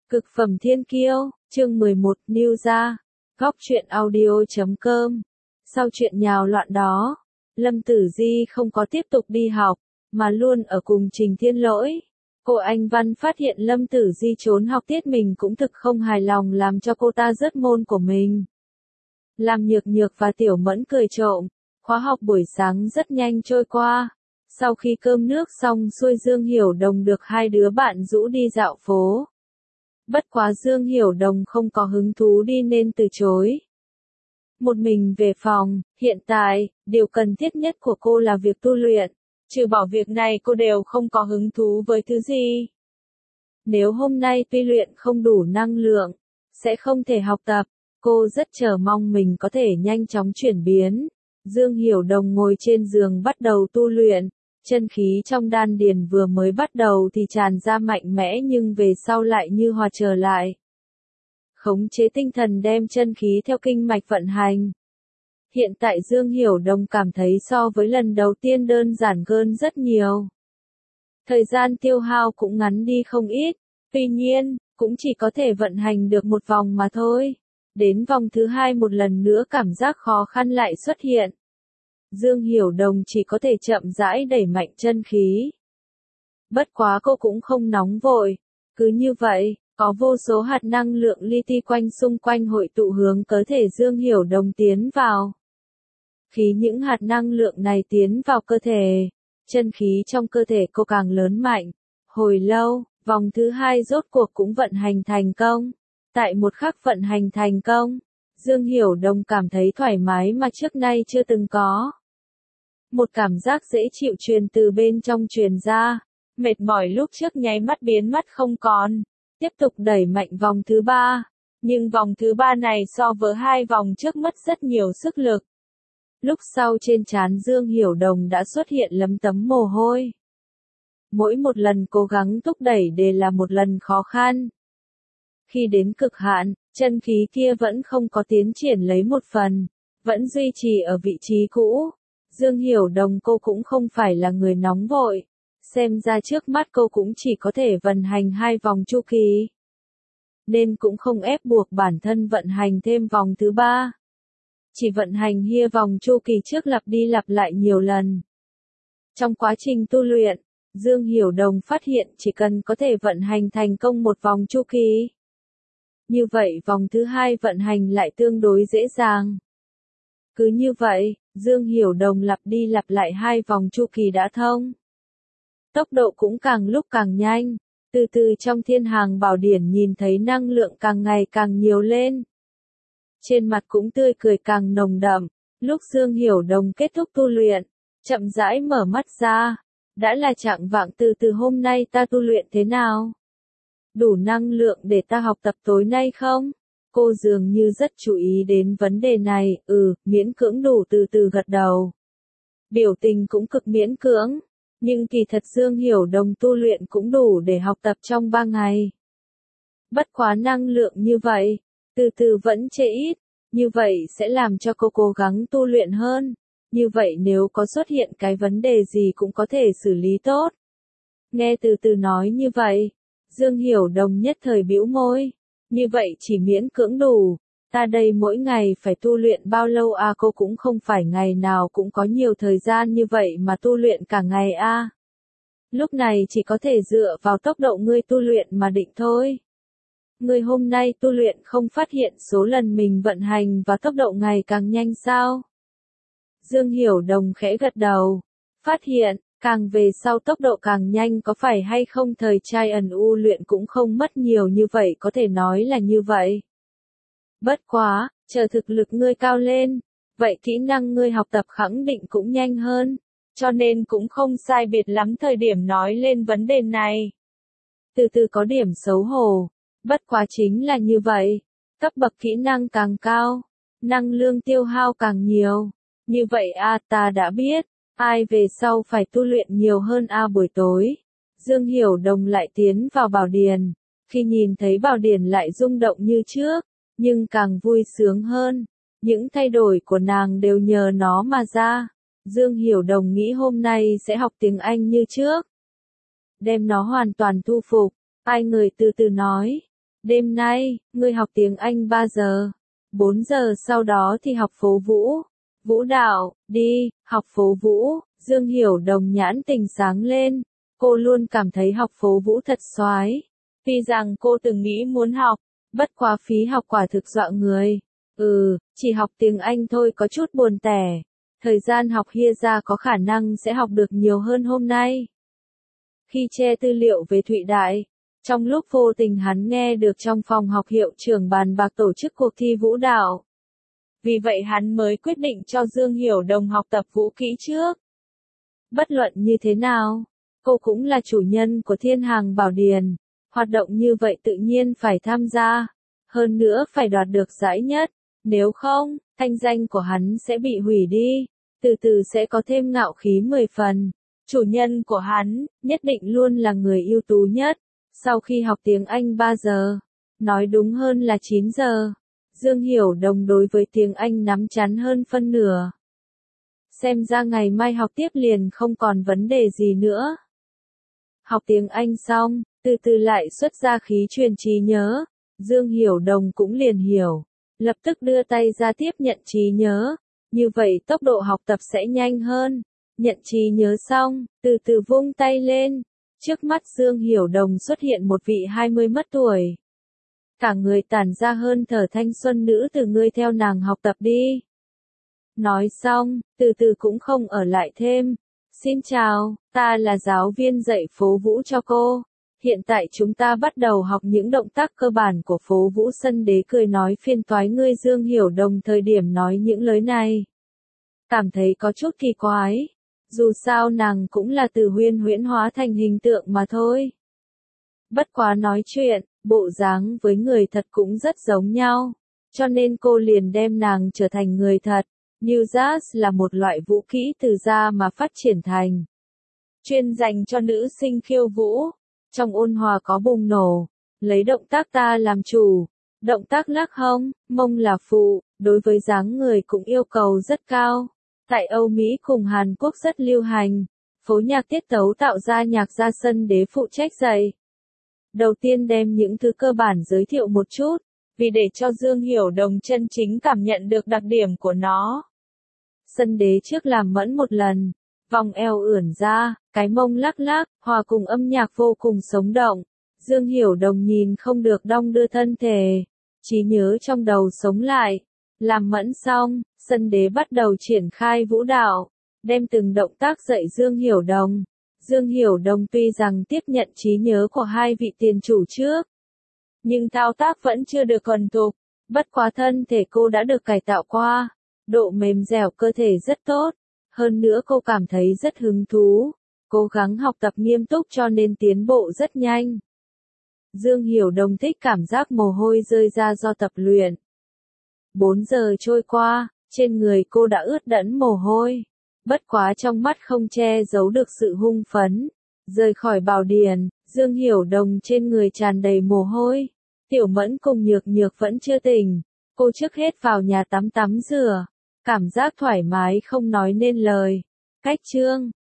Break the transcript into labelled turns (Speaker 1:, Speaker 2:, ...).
Speaker 1: Cực phẩm thiên kiêu, chương 11, New ra, góc truyện audio.com. Sau chuyện nhào loạn đó, Lâm Tử Di không có tiếp tục đi học, mà luôn ở cùng Trình Thiên Lỗi. Cô Anh Văn phát hiện Lâm Tử Di trốn học tiết mình cũng thực không hài lòng làm cho cô ta rớt môn của mình. Làm Nhược Nhược và Tiểu Mẫn cười trộm, khóa học buổi sáng rất nhanh trôi qua. Sau khi cơm nước xong xuôi Dương Hiểu Đồng được hai đứa bạn rủ đi dạo phố. Bất quá Dương Hiểu Đồng không có hứng thú đi nên từ chối. Một mình về phòng, hiện tại, điều cần thiết nhất của cô là việc tu luyện. Trừ bỏ việc này cô đều không có hứng thú với thứ gì. Nếu hôm nay tuy luyện không đủ năng lượng, sẽ không thể học tập, cô rất chờ mong mình có thể nhanh chóng chuyển biến. Dương Hiểu Đồng ngồi trên giường bắt đầu tu luyện. Chân khí trong đan điền vừa mới bắt đầu thì tràn ra mạnh mẽ nhưng về sau lại như hòa trở lại. Khống chế tinh thần đem chân khí theo kinh mạch vận hành. Hiện tại Dương Hiểu Đồng cảm thấy so với lần đầu tiên đơn giản hơn rất nhiều. Thời gian tiêu hao cũng ngắn đi không ít, tuy nhiên, cũng chỉ có thể vận hành được một vòng mà thôi. Đến vòng thứ hai một lần nữa cảm giác khó khăn lại xuất hiện. Dương Hiểu Đồng chỉ có thể chậm rãi đẩy mạnh chân khí. Bất quá cô cũng không nóng vội. Cứ như vậy, có vô số hạt năng lượng li ti quanh xung quanh hội tụ hướng cơ thể Dương Hiểu Đồng tiến vào. Khi những hạt năng lượng này tiến vào cơ thể, chân khí trong cơ thể cô càng lớn mạnh. Hồi lâu, vòng thứ hai rốt cuộc cũng vận hành thành công. Tại một khắc vận hành thành công, Dương Hiểu Đồng cảm thấy thoải mái mà trước nay chưa từng có. Một cảm giác dễ chịu truyền từ bên trong truyền ra, mệt mỏi lúc trước nháy mắt biến mất không còn, tiếp tục đẩy mạnh vòng thứ ba, nhưng vòng thứ ba này so với hai vòng trước mất rất nhiều sức lực. Lúc sau trên trán Dương Hiểu Đồng đã xuất hiện lấm tấm mồ hôi. Mỗi một lần cố gắng thúc đẩy đều là một lần khó khăn. Khi đến cực hạn, chân khí kia vẫn không có tiến triển lấy một phần, vẫn duy trì ở vị trí cũ. Dương Hiểu Đồng cô cũng không phải là người nóng vội, xem ra trước mắt cô cũng chỉ có thể vận hành hai vòng chu kỳ. Nên cũng không ép buộc bản thân vận hành thêm vòng thứ ba. Chỉ vận hành hia vòng chu kỳ trước lặp đi lặp lại nhiều lần. Trong quá trình tu luyện, Dương Hiểu Đồng phát hiện chỉ cần có thể vận hành thành công một vòng chu kỳ. Như vậy vòng thứ hai vận hành lại tương đối dễ dàng. Cứ như vậy, Dương Hiểu Đồng lặp đi lặp lại hai vòng chu kỳ đã thông. Tốc độ cũng càng lúc càng nhanh, từ từ trong thiên hàng bảo điển nhìn thấy năng lượng càng ngày càng nhiều lên. Trên mặt cũng tươi cười càng nồng đậm, lúc Dương Hiểu Đồng kết thúc tu luyện, chậm rãi mở mắt ra, đã là chạng vạng từ hôm nay ta tu luyện thế nào? Đủ năng lượng để ta học tập tối nay không? Cô dường như rất chú ý đến vấn đề này, miễn cưỡng đủ từ từ gật đầu. Biểu tình cũng cực miễn cưỡng, nhưng kỳ thật Dương Hiểu Đồng tu luyện cũng đủ để học tập trong 3 ngày. Bất quá năng lượng như vậy, từ từ vẫn chê ít, như vậy sẽ làm cho cô cố gắng tu luyện hơn. Như vậy nếu có xuất hiện cái vấn đề gì cũng có thể xử lý tốt. Nghe từ từ nói như vậy, Dương Hiểu Đồng nhất thời bĩu môi. Như vậy chỉ miễn cưỡng đủ, ta đây mỗi ngày phải tu luyện bao lâu à? Cô cũng không phải ngày nào cũng có nhiều thời gian như vậy mà tu luyện cả ngày à. Lúc này chỉ có thể dựa vào tốc độ ngươi tu luyện mà định thôi. Ngươi hôm nay tu luyện không phát hiện số lần mình vận hành và tốc độ ngày càng nhanh sao? Dương Hiểu Đồng khẽ gật đầu, phát hiện, càng về sau tốc độ càng nhanh có phải hay không? Thời trai ẩn u luyện cũng không mất nhiều như vậy, có thể nói là như vậy. Bất quá, chờ thực lực ngươi cao lên, vậy kỹ năng ngươi học tập khẳng định cũng nhanh hơn, cho nên cũng không sai biệt lắm thời điểm nói lên vấn đề này. Từ từ có điểm xấu hổ, bất quá chính là như vậy, cấp bậc kỹ năng càng cao, năng lượng tiêu hao càng nhiều. Như vậy ta đã biết. Ai về sau phải tu luyện nhiều hơn buổi tối. Dương Hiểu Đồng lại tiến vào bảo điền. Khi nhìn thấy bảo điền lại rung động như trước, nhưng càng vui sướng hơn. Những thay đổi của nàng đều nhờ nó mà ra. Dương Hiểu Đồng nghĩ hôm nay sẽ học tiếng Anh như trước. Đem nó hoàn toàn thu phục. Ai người từ từ nói. Đêm nay, ngươi học tiếng Anh 3 giờ. 4 giờ sau đó thì học phố vũ. Vũ đạo, đi, học phố vũ. Dương Hiểu Đồng nhãn tình sáng lên. Cô luôn cảm thấy học phố vũ thật soái. Tuy rằng cô từng nghĩ muốn học, bất quá phí học quả thực dọa người. Chỉ học tiếng Anh thôi có chút buồn tẻ. Thời gian học hia ra có khả năng sẽ học được nhiều hơn hôm nay. Khi che tư liệu về Thụy Đại, trong lúc vô tình hắn nghe được trong phòng học hiệu trưởng bàn bạc tổ chức cuộc thi vũ đạo. Vì vậy hắn mới quyết định cho Dương Hiểu Đồng học tập vũ kỹ trước. Bất luận như thế nào, cô cũng là chủ nhân của Thiên Hàng Bảo Điền, hoạt động như vậy tự nhiên phải tham gia, hơn nữa phải đoạt được giải nhất, nếu không, thanh danh của hắn sẽ bị hủy đi, từ từ sẽ có thêm ngạo khí 10 phần. Chủ nhân của hắn, nhất định luôn là người ưu tú nhất. Sau khi học tiếng Anh 3 giờ, nói đúng hơn là 9 giờ, Dương Hiểu Đồng đối với tiếng Anh nắm chắn hơn phân nửa. Xem ra ngày mai học tiếp liền không còn vấn đề gì nữa. Học tiếng Anh xong, từ từ lại xuất ra khí truyền trí nhớ, Dương Hiểu Đồng cũng liền hiểu, lập tức đưa tay ra tiếp nhận trí nhớ, như vậy tốc độ học tập sẽ nhanh hơn. Nhận trí nhớ xong, từ từ vung tay lên, trước mắt Dương Hiểu Đồng xuất hiện một vị 20 mất tuổi. Cả người tản ra hơn thở thanh xuân nữ từ ngươi theo nàng học tập đi. Nói xong, từ từ cũng không ở lại thêm. Xin chào, ta là giáo viên dạy phố vũ cho cô. Hiện tại chúng ta bắt đầu học những động tác cơ bản của phố vũ. Sân Đế cười nói phiên toái ngươi. Dương Hiểu Đồng thời điểm nói những lời này, cảm thấy có chút kỳ quái. Dù sao nàng cũng là từ huyễn hóa thành hình tượng mà thôi. Bất quá nói chuyện, bộ dáng với người thật cũng rất giống nhau, cho nên cô liền đem nàng trở thành người thật. New Jazz là một loại vũ kỹ từ da mà phát triển thành, chuyên dành cho nữ sinh khiêu vũ. Trong ôn hòa có bùng nổ, lấy động tác ta làm chủ, động tác lắc hông, mông là phụ, đối với dáng người cũng yêu cầu rất cao. Tại Âu Mỹ cùng Hàn Quốc rất lưu hành, phối nhạc tiết tấu tạo ra nhạc ra. Sân Đế phụ trách dạy. Đầu tiên đem những thứ cơ bản giới thiệu một chút, vì để cho Dương Hiểu Đồng chân chính cảm nhận được đặc điểm của nó. Sân Đế trước làm mẫn một lần, vòng eo ưỡn ra, cái mông lắc lắc, hòa cùng âm nhạc vô cùng sống động. Dương Hiểu Đồng nhìn không được đong đưa thân thể, trí nhớ trong đầu sống lại. Làm mẫn xong, Sân Đế bắt đầu triển khai vũ đạo, đem từng động tác dạy Dương Hiểu Đồng. Dương Hiểu Đồng tuy rằng tiếp nhận trí nhớ của hai vị tiền chủ trước, nhưng thao tác vẫn chưa được thuần thục, bất quá thân thể cô đã được cải tạo qua, độ mềm dẻo cơ thể rất tốt, hơn nữa cô cảm thấy rất hứng thú, cố gắng học tập nghiêm túc cho nên tiến bộ rất nhanh. Dương Hiểu Đồng thích cảm giác mồ hôi rơi ra do tập luyện. 4 giờ trôi qua, trên người cô đã ướt đẫm mồ hôi. Bất quá trong mắt không che giấu được sự hung phấn. Rời khỏi Bảo Điền, Dương Hiểu Đồng trên người tràn đầy mồ hôi. Tiểu Mẫn cùng Nhược Nhược vẫn chưa tỉnh. Cô trước hết vào nhà tắm rửa. Cảm giác thoải mái không nói nên lời. Cách chương